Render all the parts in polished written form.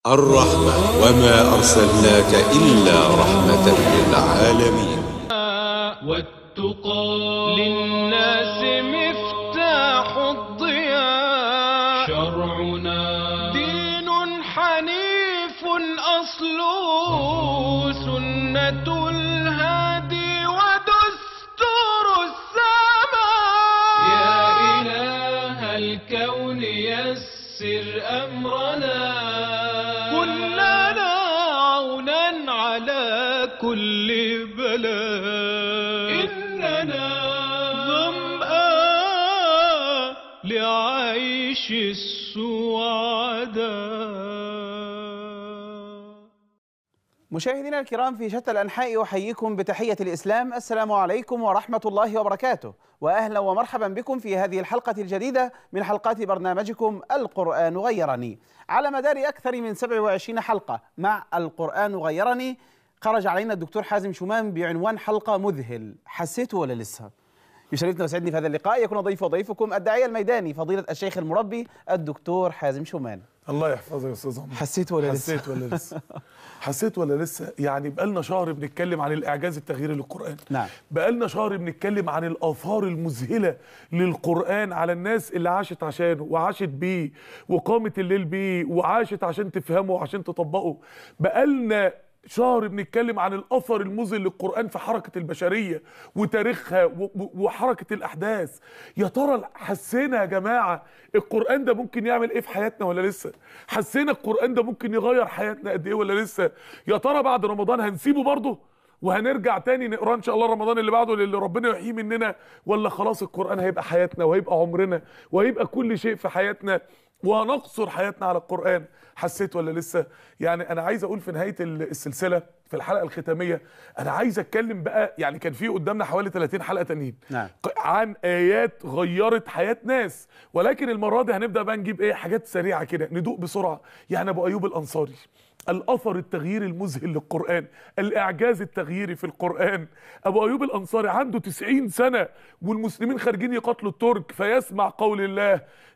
الرحمة وما أرسلناك إلا رحمة للعالمين. والتقى للناس مفتاح الضياء، شرعنا دين حنيف أصله سنة الهادي ودستور السماء. يا إله الكون يسر أمرنا، كلنا عونا على كل بلاء. إننا ظمآن لعيش السعداء. مشاهدينا الكرام في شتى الأنحاء، أحييكم بتحية الإسلام. السلام عليكم ورحمة الله وبركاته، وأهلا ومرحبا بكم في هذه الحلقة الجديدة من حلقات برنامجكم القرآن غيرني. على مدار أكثر من 27 حلقة مع القرآن غيرني، خرج علينا الدكتور حازم شومان بعنوان حلقة مذهل. حسيته ولا لسه؟ يشرفنا ويسعدني في هذا اللقاء يكون ضيف وضيفكم الداعية الميداني فضيلة الشيخ المربي الدكتور حازم شومان. الله يحفظك يا استاذ عمر. حسيت ولا لسه؟ حسيت ولا لسه؟ حسيت ولا لسه؟ يعني بقالنا شهر بنتكلم عن الاعجاز التغييري للقرآن. نعم. بقالنا شهر بنتكلم عن الاثار المذهله للقرآن على الناس اللي عاشت عشانه وعاشت بيه وقامت الليل بيه وعاشت عشان تفهمه وعشان تطبقه. بقالنا شهر بنتكلم عن الاثر المذهل للقرآن في حركه البشريه وتاريخها وحركه الاحداث. يا ترى حسينا يا جماعه القرآن ده ممكن يعمل ايه في حياتنا ولا لسه؟ حسينا القرآن ده ممكن يغير حياتنا قد ايه ولا لسه؟ يا ترى بعد رمضان هنسيبه برضه وهنرجع تاني نقراه ان شاء الله رمضان اللي بعده اللي ربنا يحييه مننا، ولا خلاص القرآن هيبقى حياتنا وهيبقى عمرنا وهيبقى كل شيء في حياتنا وهنقصر حياتنا على القرآن؟ حسيت ولا لسه؟ يعني انا عايز اقول في نهاية السلسلة في الحلقة الختامية انا عايز اتكلم بقى، يعني كان في قدامنا حوالي 30 حلقة تانيين. نعم. عن ايات غيرت حياة ناس، ولكن المرة دي هنبدأ بقى نجيب ايه حاجات سريعة كده ندوق بسرعة. يعني ابو ايوب الانصاري، الاثر التغييري المذهل للقرآن، الاعجاز التغييري في القرآن. ابو ايوب الانصاري عنده 90 سنة والمسلمين خارجين يقاتلوا الترك، فيسمع قول الله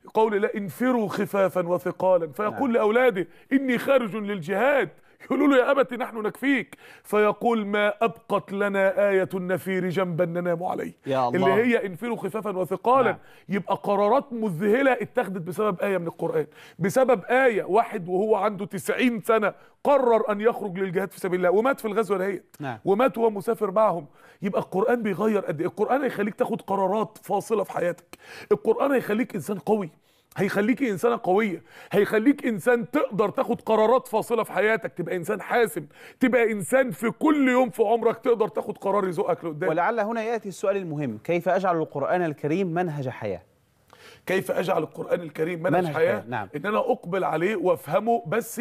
انفروا خفافا وثقالا، فيقول لاولاده اني خارج للجهاد. يقولوا له يا أبت نحن نكفيك، فيقول ما أبقت لنا آية النفير جنبا ننام عليه. يا الله. اللي هي انفروا خفافا وثقالا. نعم. يبقى قرارات مذهلة اتخذت بسبب آية من القرآن، بسبب آية. واحد وهو عنده 90 سنة قرر أن يخرج للجهاد في سبيل الله ومات في الغزوة دهيت. نعم. ومات وهو مسافر معهم. يبقى القرآن بيغير قد إيه؟ القرآن هيخليك تاخد قرارات فاصلة في حياتك. القرآن هيخليك إنسان قوي، هيخليك إنسانة قوية، هيخليك إنسان تقدر تاخد قرارات فاصلة في حياتك، تبقى إنسان حاسم، تبقى إنسان في كل يوم في عمرك تقدر تاخد قرار يزقك لقدام. ولعل هنا يأتي السؤال المهم: كيف أجعل القرآن الكريم منهج حياة؟ كيف أجعل القرآن الكريم منهج حياة؟ نعم. إن أنا أقبل عليه وأفهمه. بس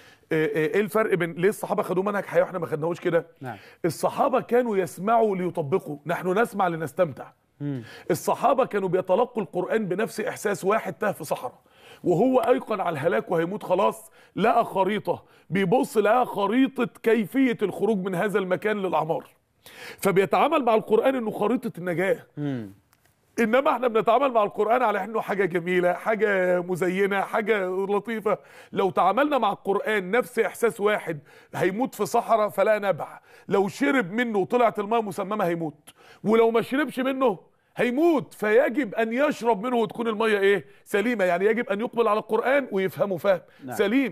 إيه الفرق بين ليه الصحابة خدوه منهج حياة وإحنا ما خدناهوش كده؟ نعم. الصحابة كانوا يسمعوا ليطبقوا، نحن نسمع لنستمتع. الصحابة كانوا بيتلقوا القرآن بنفس إحساس واحد تاه في صحراء وهو أيقن على الهلاك وهيموت خلاص، لقى خريطة، بيبص لقى خريطة كيفية الخروج من هذا المكان للأعمار، فبيتعامل مع القرآن إنه خريطة النجاة. انما احنا بنتعامل مع القرآن على انه حاجة جميلة، حاجة مزينة، حاجة لطيفة. لو تعاملنا مع القرآن نفس احساس واحد هيموت في صحراء فلا نبع، لو شرب منه وطلعت الماء مسممة هيموت، ولو ما شربش منه هيموت. فيجب ان يشرب منه وتكون المية ايه؟ سليمة. يعني يجب ان يقبل على القرآن ويفهمه فهم نعم. سليم.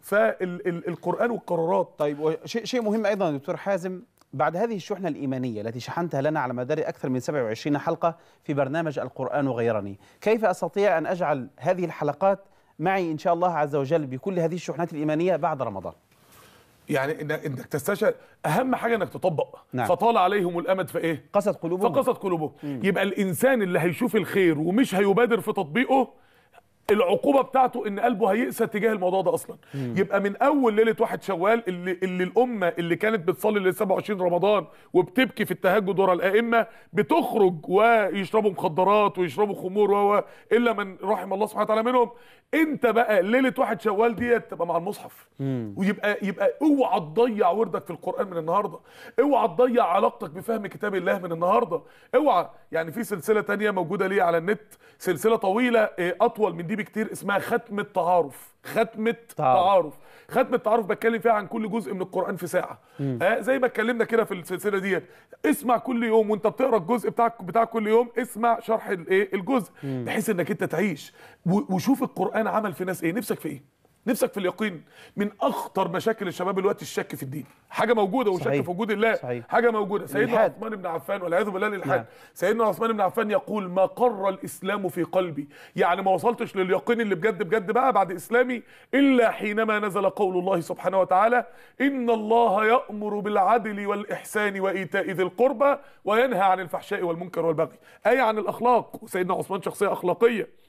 فالقرآن والقرارات. طيب، شيء مهم أيضا يا دكتور حازم، بعد هذه الشحنة الإيمانية التي شحنتها لنا على مدار أكثر من 27 حلقة في برنامج القرآن غيرني، كيف أستطيع أن أجعل هذه الحلقات معي إن شاء الله عز وجل بكل هذه الشحنات الإيمانية بعد رمضان؟ يعني انك تستشعر اهم حاجه انك تطبق. نعم. فطال عليهم الامد فايه؟ قست قلوبهم. فقست قلوبهم. يبقى الانسان اللي هيشوف الخير ومش هيبادر في تطبيقه، العقوبه بتاعته ان قلبه هيقسى تجاه الموضوع ده اصلا. يبقى من اول ليله 1 شوال اللي الامه اللي كانت بتصلي ل 27 رمضان وبتبكي في التهجد ورا الائمه بتخرج ويشربوا مخدرات ويشربوا خمور الا من رحم الله سبحانه وتعالى منهم. انت بقى ليله 1 شوال ديت تبقى مع المصحف. ويبقى اوعى تضيع وردك في القرآن من النهارده، اوعى تضيع علاقتك بفهم كتاب الله من النهارده، اوعى. يعني في سلسله تانية موجوده ليه على النت، سلسله طويله اطول من دي بكتير، اسمها ختم التعارف. ختمة تعارف. ختم التعارف بتكلم فيها عن كل جزء من القرآن في ساعة. زي ما اتكلمنا كده في السلسلة ديت. اسمع كل يوم وانت بتقرا الجزء بتاع كل يوم، اسمع شرح الجزء بحيث انك انت تعيش وشوف القرآن عمل في ناس ايه. نفسك في ايه؟ نفسك في اليقين. من اخطر مشاكل الشباب دلوقتي الشك في الدين، حاجه موجوده، والشك في وجود الله صحيح. حاجه موجوده. سيدنا عثمان بن عفان والعياذ بالله للحاد. نعم. سيدنا عثمان بن عفان يقول: ما قر الاسلام في قلبي، يعني ما وصلتش لليقين اللي بجد بجد بقى بعد اسلامي الا حينما نزل قول الله سبحانه وتعالى: ان الله يأمر بالعدل والاحسان وايتاء ذي القربى وينهى عن الفحشاء والمنكر والبغي. ايه عن الاخلاق، وسيدنا عثمان شخصيه اخلاقيه،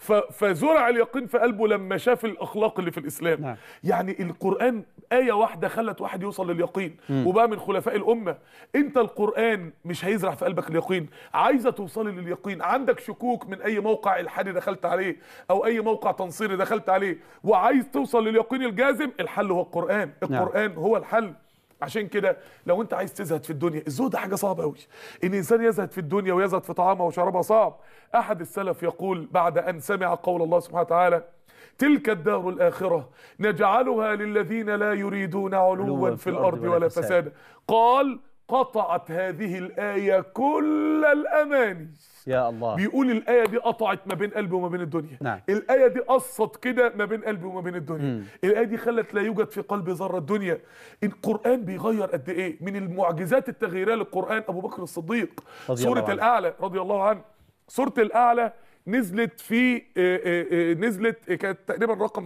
فزرع اليقين في قلبه لما شاف الاخلاق اللي في الاسلام. نعم. يعني القران ايه واحده خلت واحد يوصل لليقين وبقى من خلفاء الامه. انت القران مش هيزرع في قلبك اليقين. عايزه توصلي لليقين، عندك شكوك من اي موقع الحادي دخلت عليه او اي موقع تنصيري دخلت عليه وعايز توصل لليقين الجازم، الحل هو القران. القران هو الحل. عشان كده لو انت عايز تزهد في الدنيا، الزهد حاجه صعبه قوي. ان الانسان يزهد في الدنيا ويزهد في طعامها وشرابها صعب. احد السلف يقول بعد ان سمع قول الله سبحانه وتعالى: تلك الدار الاخره نجعلها للذين لا يريدون علوا في الارض ولا فسادا، قال: قطعت هذه الايه كل الاماني. يا الله. بيقول الآية دي قطعت ما بين قلبي وما بين الدنيا. نعم. الآية دي قصت كده ما بين قلبي وما بين الدنيا. الآية دي خلت لا يوجد في قلبي ذرة الدنيا. القرآن بيغير قد إيه؟ من المعجزات التغييرية للقرآن أبو بكر الصديق، سورة الأعلى رضي الله عنه. سورة الأعلى نزلت في نزلت كانت تقريبا رقم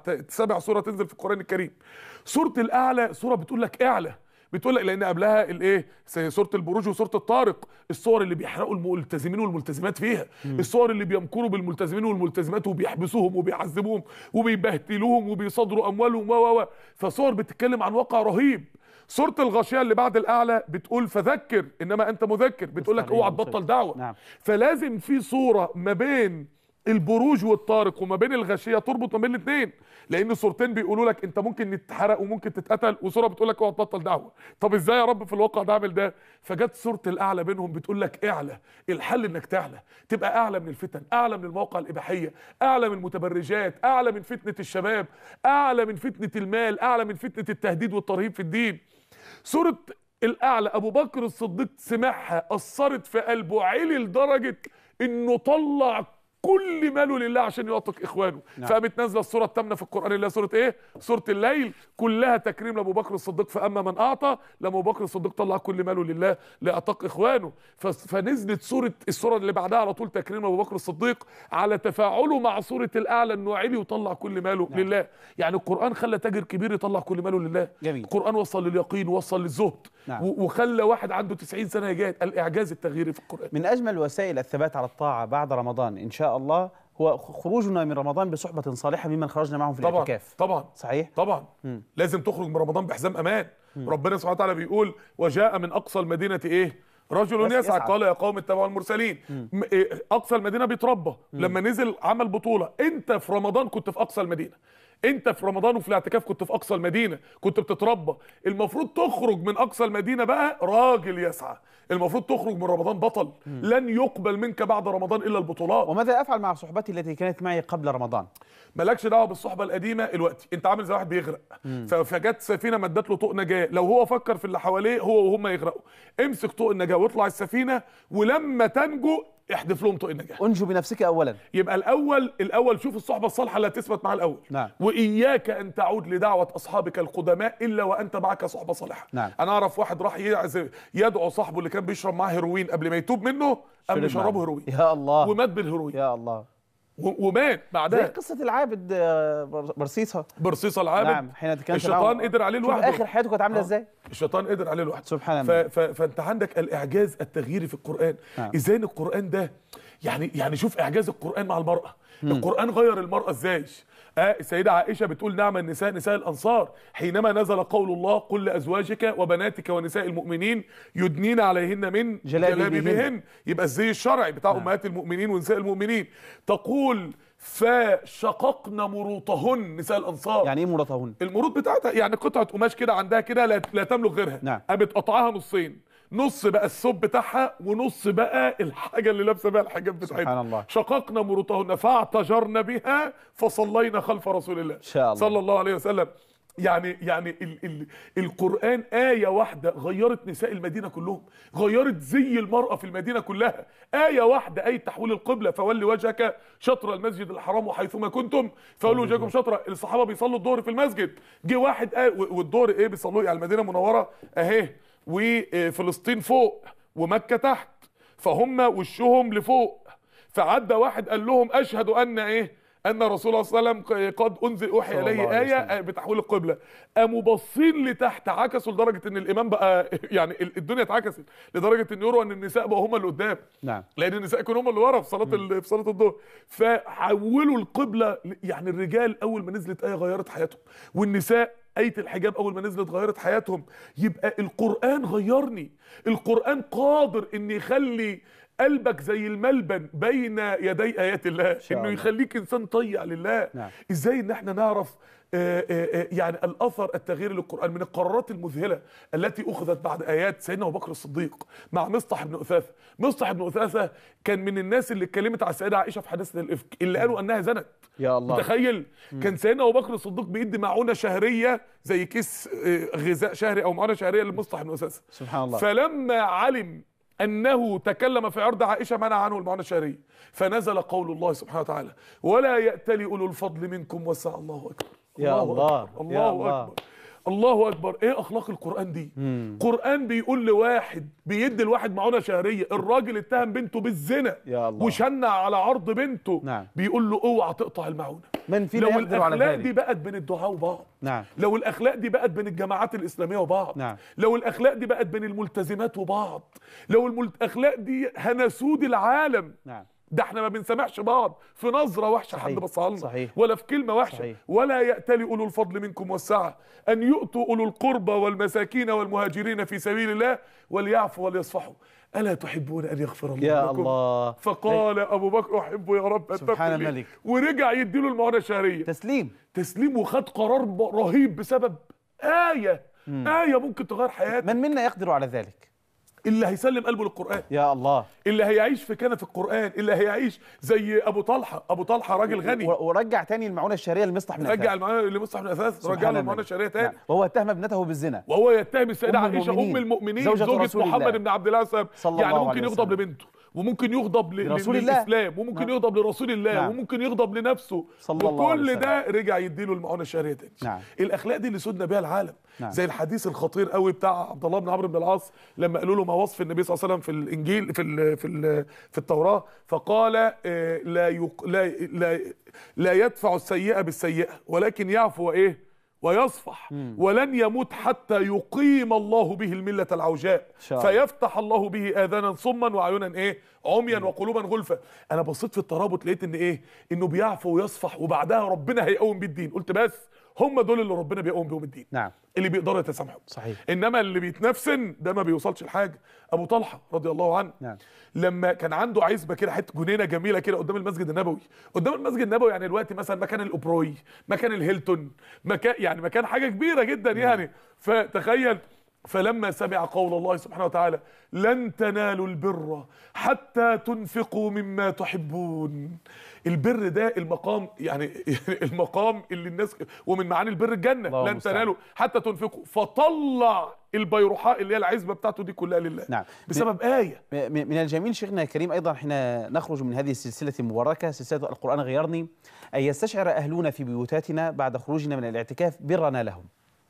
7 سورة تنزل في القرآن الكريم. سورة الأعلى سورة بتقول لك اعلى، بتقول لك، لان قبلها الايه؟ سوره البروج وسوره الطارق، الصور اللي بيحرقوا الملتزمين والملتزمات فيها، الصور اللي بيمكروا بالملتزمين والملتزمات وبيحبسوهم وبيعذبوهم وبيبهدلوهم وبيصادروا اموالهم فصور بتتكلم عن واقع رهيب. سوره الغاشيه اللي بعد الاعلى بتقول: فذكر انما انت مذكر، بتقول لك اوعى تبطل دعوه. نعم. فلازم في صوره ما بين البروج والطارق وما بين الغاشيه تربط ما بين الاثنين، لان الصورتين بيقولوا لك انت ممكن تتحرق وممكن تتقتل، وصوره بتقول لك اوعى تبطل دعوه. طب ازاي يا رب في الواقع ده اعمل ده؟ فجت سوره الاعلى بينهم بتقول لك اعلى. الحل انك تعلى، تبقى اعلى من الفتن، اعلى من المواقع الاباحيه، اعلى من المتبرجات، اعلى من فتنه الشباب، اعلى من فتنه المال، اعلى من فتنه التهديد والترهيب في الدين. سوره الاعلى ابو بكر الصديق سمعها اثرت في قلبه، علي لدرجه انه طلع كل ماله لله عشان يعتق اخوانه. نعم. فقامت نازله السوره الثامنه في القران اللي هي سوره ايه؟ سوره الليل، كلها تكريم لابو بكر الصديق. فاما من اعطى، لما ابو بكر الصديق طلع كل ماله لله لاعتق اخوانه. فنزلت السوره اللي بعدها على طول تكريم ابو بكر الصديق على تفاعله مع سوره الاعلى، انه علي وطلع كل ماله. نعم. لله. يعني القران خلى تاجر كبير يطلع كل ماله لله. جميل. القران وصل لليقين ووصل للزهد. نعم. وخلى واحد عنده 90 سنه يجاهد. الاعجاز التغييري في القران. من اجمل وسائل الثبات على الطاعه بعد رمضان ان شاء الله هو خروجنا من رمضان بصحبة صالحة ممن خرجنا معهم في الاعتكاف. طبعا صحيح؟ طبعا. لازم تخرج من رمضان بحزام امان. ربنا سبحانه وتعالى بيقول: وجاء من اقصى المدينة ايه؟ رجل يسعى قال يا قوم اتبعوا المرسلين. اقصى المدينة بيتربى. لما نزل عمل بطولة. انت في رمضان كنت في اقصى المدينة، انت في رمضان وفي الاعتكاف كنت في اقصى المدينه، كنت بتتربى. المفروض تخرج من اقصى المدينه بقى راجل يسعى. المفروض تخرج من رمضان بطل. لن يقبل منك بعد رمضان الا البطولات. وماذا افعل مع صحبتي التي كانت معي قبل رمضان؟ مالكش دعوه بالصحبه القديمه. الوقت انت عامل زي واحد بيغرق، فجت سفينه مدت له طوق نجاه. لو هو فكر في اللي حواليه هو وهم يغرقوا، امسك طوق النجاه واطلع السفينه، ولما تنجو احذف لهم طوق النجاه. انجو بنفسك اولا. يبقى الاول شوف الصحبه الصالحه اللي هتثبت معاه الاول. نعم. واياك ان تعود لدعوه اصحابك القدماء الا وانت معك صحبه صالحه. نعم. انا اعرف واحد راح يدعو صاحبه اللي كان بيشرب معاه هيروين قبل ما يتوب منه، قام يشربه هيروين. يا الله. ومات بالهيروين. يا الله. ومات بعدها. زي قصة العابد برصيصة العابد. نعم. حين كان الشيطان قدر عليه لوحده. اخر حياته كانت عامله ازاي؟ الشيطان قدر عليه لوحده. سبحان الله. فانت عندك الاعجاز التغييري في القران. نعم. ازاي ان القران ده يعني شوف اعجاز القران مع المراه. القران غير المراه ازاي. السيدة عائشة بتقول: نعم النساء نساء الأنصار حينما نزل قول الله: قل لأزواجك وبناتك ونساء المؤمنين يدنين عليهن من جلابيبهن. يبقى الزي الشرعي بتاع أمهات المؤمنين ونساء المؤمنين. تقول: فشققنا مروطهن. نساء الأنصار يعني ايه مروطهن؟ المروط بتاعتها يعني قطعة قماش كده عندها كده لا تملك غيرها. نعم. قامت قطعها نصين، نص بقى الثوب بتاعها ونص بقى الحاجه اللي لابسه بقى الحجاب بتاعتها. سبحان الله. شققنا مروطهن فاعتجرن بها فصلينا خلف رسول الله إن شاء الله. صلى الله عليه وسلم. يعني القرآن آية واحدة غيرت نساء المدينة كلهم، غيرت زي المرأة في المدينة كلها. آية واحدة، آية تحويل القبلة، فولي وجهك شطر المسجد الحرام وحيثما كنتم فولوا وجهكم شطرة. الصحابة بيصلوا الظهر في المسجد، جه واحد والظهر ايه بيصلوا على المدينة المنورة اهي، وفلسطين فوق ومكة تحت، فهم وشهم لفوق. فعدى واحد قال لهم اشهد ان ايه، ان رسول الله صلى الله عليه وسلم قد انزل اوحي اليه ايه بتحويل القبله. قاموا باصين لتحت، عكسوا لدرجه ان الامام بقى يعني الدنيا اتعكست لدرجه ان يروا ان النساء بقوا هم اللي قدام. نعم. لان النساء كانوا هم اللي ورا في صلاه الظهر، فحولوا القبله. يعني الرجال اول ما نزلت ايه غيرت حياتهم، والنساء آية الحجاب أول ما نزلت غيرت حياتهم. يبقى القرآن غيرني، القرآن قادر إن يخلي قلبك زي الملبن بين يدي آيات الله، إنه يخليك إنسان طيع لله. نعم. إزاي إن احنا نعرف يعني الأثر التغيير للقرآن؟ من القرارات المذهلة التي أخذت بعد آيات سيدنا أبو بكر الصديق مع مصطح بن أثاثة. مصطح بن أثاثة كان من الناس اللي اتكلمت على السيدة عائشة في حادثة الإفك، اللي قالوا أنها زنت. يا الله. متخيل؟ كان سيدنا أبو بكر الصديق بيدي معونة شهرية زي كيس غذاء شهري أو معونة شهرية لمصطح بن أثاثة. سبحان الله. فلما علم أنه تكلم في عرض عائشة منع عنه المعونة الشهرية، فنزل قول الله سبحانه وتعالى: ولا يأتل أولو الفضل منكم وسع. الله أكبر. يا الله. الله أكبر. الله اكبر. ايه اخلاق القران دي؟ قران بيقول لواحد بيدي الواحد معونه شهريه، الراجل اتهم بنته بالزنا يا الله. وشنع على عرض بنته. نعم. بيقول له اوعى تقطع المعونه. من فينا لو يقدر على الاخلاق ذلك؟ دي بقت بين الدعاء وبعض. نعم. لو الاخلاق دي بقت بين الجماعات الاسلاميه وبعض. نعم. لو الاخلاق دي بقت بين الملتزمات وبعض. لو الاخلاق دي هنسود العالم. نعم. ده احنا ما بنسامحش بعض في نظره وحشه حد بصها لنا، صحيح. ولا في كلمه وحشه. صحيح. ولا يأتل اولو الفضل منكم والسعه ان يؤتوا اولو القربى والمساكين والمهاجرين في سبيل الله وليعفوا وليصفحوا الا تحبون ان يغفر الله يا لكم؟ الله. فقال ابو بكر احب يا رب ان سبحان تغفر لي. الملك. ورجع يديله المعونه الشهريه. تسليم وخد قرار رهيب بسبب آية ممكن تغير حياته. من منا يقدر على ذلك؟ اللي هيسلم قلبه للقرآن، يا الله، اللي هيعيش في كنف القرآن، اللي هيعيش زي أبو طلحة راجل غني ورجع تاني المعونة الشهرية لمصطح بن أثاث. رجع المعونة لمصطح بن أثاث، رجع له المعونة الشهرية تاني. نعم. وهو اتهم ابنته بالزنا، وهو يتهم السيدة عائشة أم المؤمنين زوجة محمد بن عبد الله يعني ممكن يغضب لبنته، وممكن يغضب للإسلام، وممكن يغضب لرسول الله، وممكن يغضب لنفسه، وكل ده رجع يديله المعونة الشهرية تاني. الأخلاق دي اللي سودنا بيها العالم. زي الحديث الخطير قوي بتاع عبد الله بن عمرو بن العاص لما قالوا له ما وصف النبي صلى الله عليه وسلم في الانجيل في التوراه، فقال لا يدفع السيئه بالسيئه ولكن يعفو ويصفح، ولن يموت حتى يقيم الله به المله العوجاء فيفتح الله به اذانا صما وعيونا عميا وقلوبا غلفا. انا بصيت في الترابط لقيت ان انه بيعفو ويصفح وبعدها ربنا هيقوم بيه الدين. قلت بس هم دول اللي ربنا بيقوم بيهم الدين. نعم. اللي بيقدروا يتسامحوا. صحيح. انما اللي بيتنفسن ده ما بيوصلش لحاجه. ابو طلحه رضي الله عنه، نعم، لما كان عنده عزبه كده، حته جنينه جميله كده قدام المسجد النبوي. قدام المسجد النبوي يعني دلوقتي مثلا مكان الاوبروي، مكان الهيلتون، مكان حاجه كبيره جدا يعني. فتخيل، فلما سمع قول الله سبحانه وتعالى: لن تنالوا البر حتى تنفقوا مما تحبون. البر ده المقام، يعني المقام اللي الناس، ومن معاني البر الجنه، لن تنالوا حتى تنفقوا. فطلع البيرحاء اللي هي العزبه بتاعته دي كلها لله. نعم. بسبب آية. من الجميل شيخنا الكريم ايضا حين نخرج من هذه السلسله المباركه، سلسله القرآن غيرني، ان يستشعر اهلنا في بيوتاتنا بعد خروجنا من الاعتكاف برنا لهم.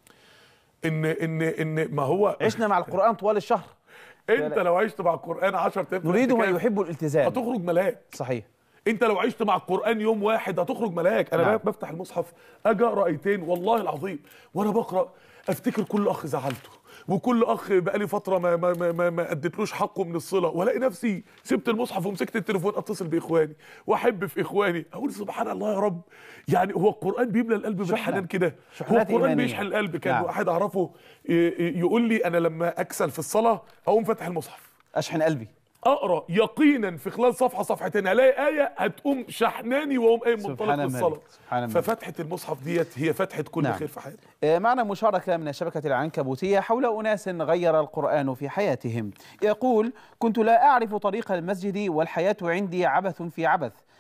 ان ما هو عشنا مع القرآن طوال الشهر. انت لو عشت مع القرآن 10 ايام نريد من يحب الالتزام هتخرج ملاك. صحيح. انت لو عشت مع القرآن يوم واحد هتخرج ملاك. انا نعم. بفتح المصحف اجي اقرا ايتين والله العظيم وانا بقرا افتكر كل اخ زعلته، وكل اخ بقالي فتره ما اديتلوش حقه من الصله، والاقي نفسي سبت المصحف ومسكت التليفون اتصل باخواني واحب في اخواني. اقول سبحان الله يا رب، يعني هو القرآن بيملى القلب بالحنان كده. هو القرآن بيشحن القلب. كان نعم. واحد اعرفه يقول لي انا لما اكسل في الصلاه اقوم فاتح المصحف اشحن قلبي، اقرا يقينا في خلال صفحه صفحتين الاقي ايه هتقوم شحناني واقوم قايم منطلق للصلاه. ففتحه المصحف ديت هي فتحه كل نعم. خير في حياتي. معنا مشاركه من الشبكه العنكبوتيه حول اناس غير القرآن في حياتهم. يقول: كنت لا اعرف طريق المسجد والحياه عندي عبث في عبث،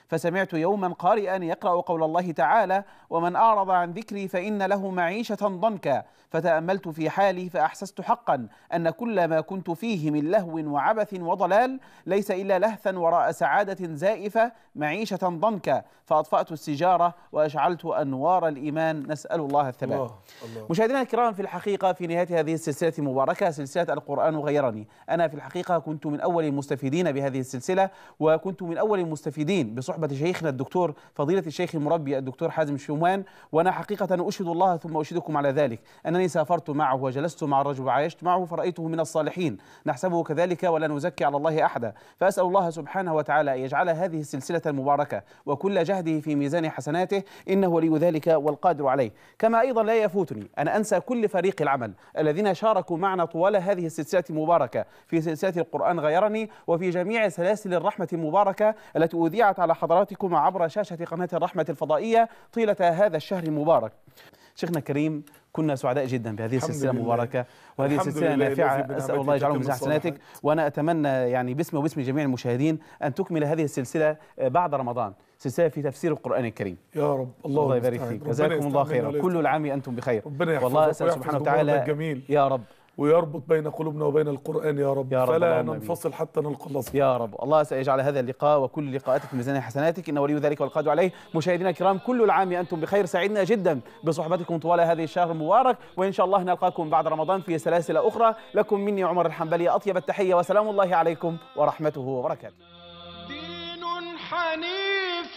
فسمعت يوما قارئا يقرأ قول الله تعالى: ومن أعرض عن ذكري فإن له معيشة ضنكا. فتأملت في حالي فأحسست حقا أن كل ما كنت فيه من لهو وعبث وضلال ليس إلا لهثا وراء سعادة زائفة معيشة ضنكا. فأطفأت السجارة وأشعلت أنوار الإيمان، نسأل الله الثبات. مشاهدينا الكرام، في الحقيقة في نهاية هذه السلسلة المباركة، سلسلة القرآن غيرني، أنا في الحقيقة كنت من أول المستفيدين بهذه السلسلة، وكنت من أول المستفيدين بصحبة شيخنا الدكتور فضيلة الشيخ المربي الدكتور حازم الشومان. وأنا حقيقة أشهد الله ثم أشهدكم على ذلك أنني سافرت معه وجلست مع الرجل وعايشت معه فرأيته من الصالحين، نحسبه كذلك ولا نزكي على الله أحدا. فأسأل الله سبحانه وتعالى أن يجعل هذه السلسلة المباركة وكل جهده في ميزان حسناته، إنه ولي ذلك والقادر عليه. كما أيضا لا يفوتني أن أنسى كل فريق العمل الذين شاركوا معنا طوال هذه السلسلة المباركة في سلسلة القرآن غيرني، وفي جميع سلاسل الرحمة المباركة التي أذيعت على حضراتكم عبر شاشة قناة الرحمة الفضائية طيلة هذا الشهر المبارك. شيخنا الكريم، كنا سعداء جدا بهذه السلسلة المباركة، وهذه السلسلة نافعة، أسأل الله يجعله من حسناتك. وأنا أتمنى يعني باسمي وباسم جميع المشاهدين أن تكمل هذه السلسلة بعد رمضان، سلسلة في تفسير القرآن الكريم. يا رب. الله يبارك فيك، جزاكم الله خيرا، كل العام أنتم بخير. ربنا يحفظك والله أسأل سبحانه وتعالى الجميل يا رب ويربط بين قلوبنا وبين القرآن يا رب، يا رب، فلا ننفصل حتى نلقى الله يا رب. الله سيجعل هذا اللقاء وكل لقاءاتك في ميزان حسناتك، إنه ولي ذلك والقادر عليه. مشاهدينا الكرام، كل العام أنتم بخير، سعدنا جدا بصحبتكم طوال هذه الشهر المبارك، وإن شاء الله نلقاكم بعد رمضان في سلاسل أخرى. لكم مني عمر الحنبلي أطيب التحية، وسلام الله عليكم ورحمته وبركاته. دين حنيف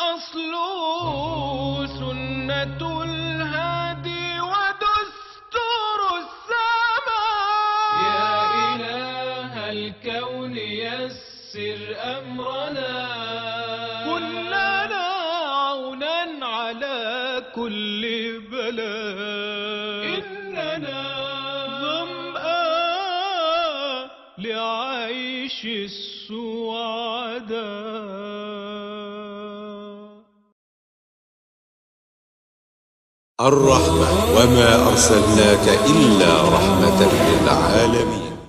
أصله سنة الهادي ودستور السماء. يا إله الكون يسر أمرنا، كن لنا عونا على كل بلاء. إننا ظمآن لعيش السعداء. الرحمة وما أرسلناك إلا رحمة للعالمين.